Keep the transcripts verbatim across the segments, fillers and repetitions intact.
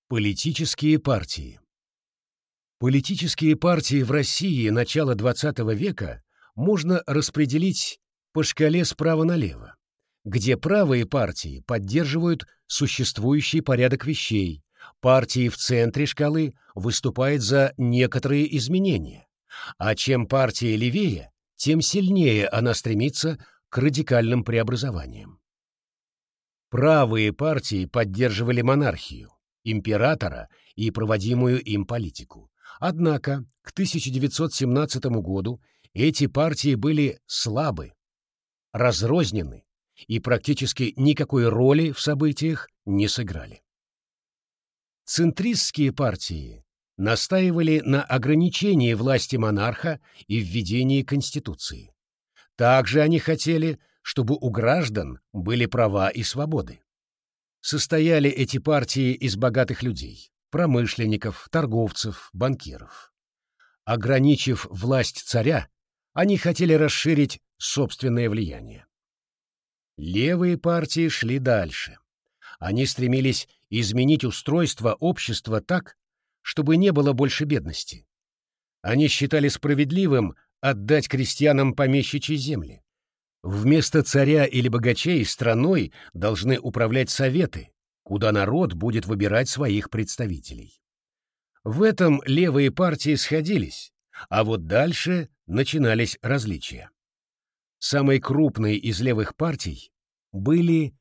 Политические партии. Политические партии в России начала двадцатого века можно распределить по шкале справа налево, где правые партии поддерживают существующий порядок вещей, партии в центре шкалы выступают за некоторые изменения, а чем партия левее, тем сильнее она стремится к радикальным преобразованиям. Правые партии поддерживали монархию, императора и проводимую им политику. Однако к тысяча девятьсот семнадцатому году эти партии были слабы, разрознены и практически никакой роли в событиях не сыграли. Центристские партии настаивали на ограничении власти монарха и введении Конституции. Также они хотели, чтобы у граждан были права и свободы. Состояли эти партии из богатых людей, промышленников, торговцев, банкиров. Ограничив власть царя, они хотели расширить собственное влияние. Левые партии шли дальше. Они стремились изменить устройство общества так, чтобы не было больше бедности. Они считали справедливым отдать крестьянам помещичьи земли. Вместо царя или богачей страной должны управлять советы, куда народ будет выбирать своих представителей. В этом левые партии сходились, а вот дальше начинались различия. Самой крупной из левых партий были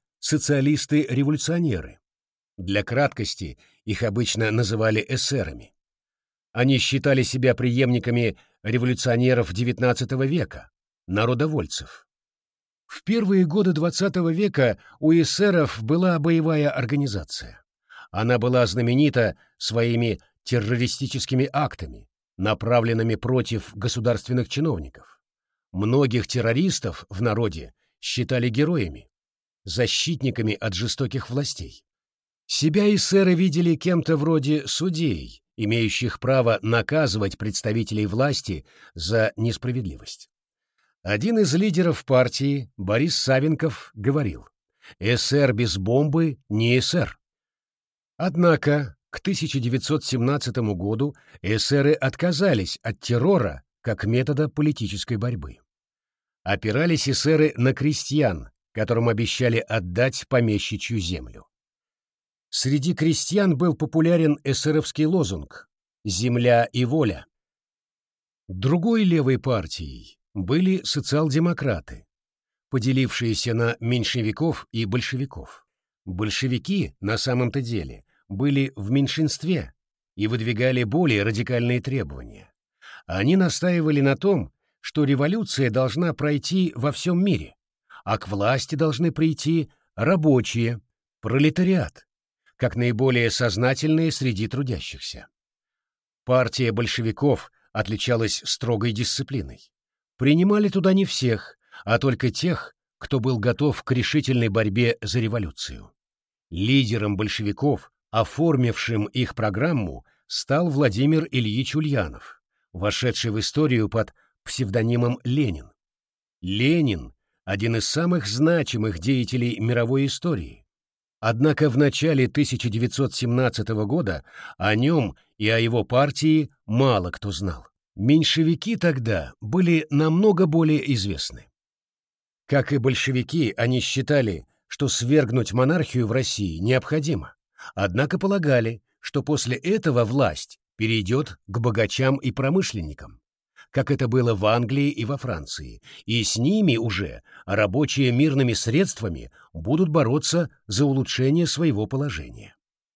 социалисты-революционеры. Для краткости их обычно называли эсерами. Они считали себя преемниками революционеров девятнадцатого века, народовольцев. В первые годы двадцатого века у эсеров была боевая организация. Она была знаменита своими террористическими актами, направленными против государственных чиновников. Многих террористов в народе считали героями, защитниками от жестоких властей. Себя эсеры видели кем-то вроде судей, имеющих право наказывать представителей власти за несправедливость. Один из лидеров партии, Борис Савенков, говорил: «Эсер без бомбы не эсер». Однако к тысяча девятьсот семнадцатому году эсеры отказались от террора как метода политической борьбы. Опирались эсеры на крестьян, которым обещали отдать помещичью землю. Среди крестьян был популярен эсеровский лозунг «Земля и воля». Другой левой партией были социал-демократы, поделившиеся на меньшевиков и большевиков. Большевики, на самом-то деле, были в меньшинстве и выдвигали более радикальные требования. Они настаивали на том, что революция должна пройти во всем мире, а к власти должны прийти рабочие, пролетариат, как наиболее сознательные среди трудящихся. Партия большевиков отличалась строгой дисциплиной. Принимали туда не всех, а только тех, кто был готов к решительной борьбе за революцию. Лидером большевиков, оформившим их программу, стал Владимир Ильич Ульянов, вошедший в историю под псевдонимом Ленин. Ленин – один из самых значимых деятелей мировой истории. Однако в начале тысяча девятьсот семнадцатого года о нем и о его партии мало кто знал. Меньшевики тогда были намного более известны. Как и большевики, они считали, что свергнуть монархию в России необходимо, однако полагали, что после этого власть перейдет к богачам и промышленникам, как это было в Англии и во Франции, и с ними уже рабочие мирными средствами будут бороться за улучшение своего положения.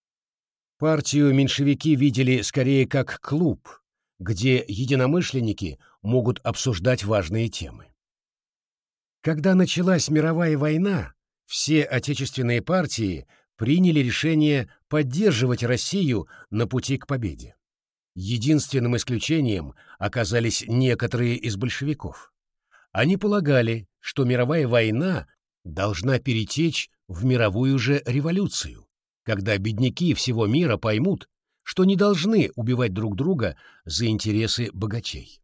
Партию меньшевики видели скорее как клуб, где единомышленники могут обсуждать важные темы. Когда началась мировая война, все отечественные партии приняли решение поддерживать Россию на пути к победе. Единственным исключением оказались некоторые из большевиков. Они полагали, что мировая война должна перетечь в мировую же революцию, когда бедняки всего мира поймут, что не должны убивать друг друга за интересы богачей.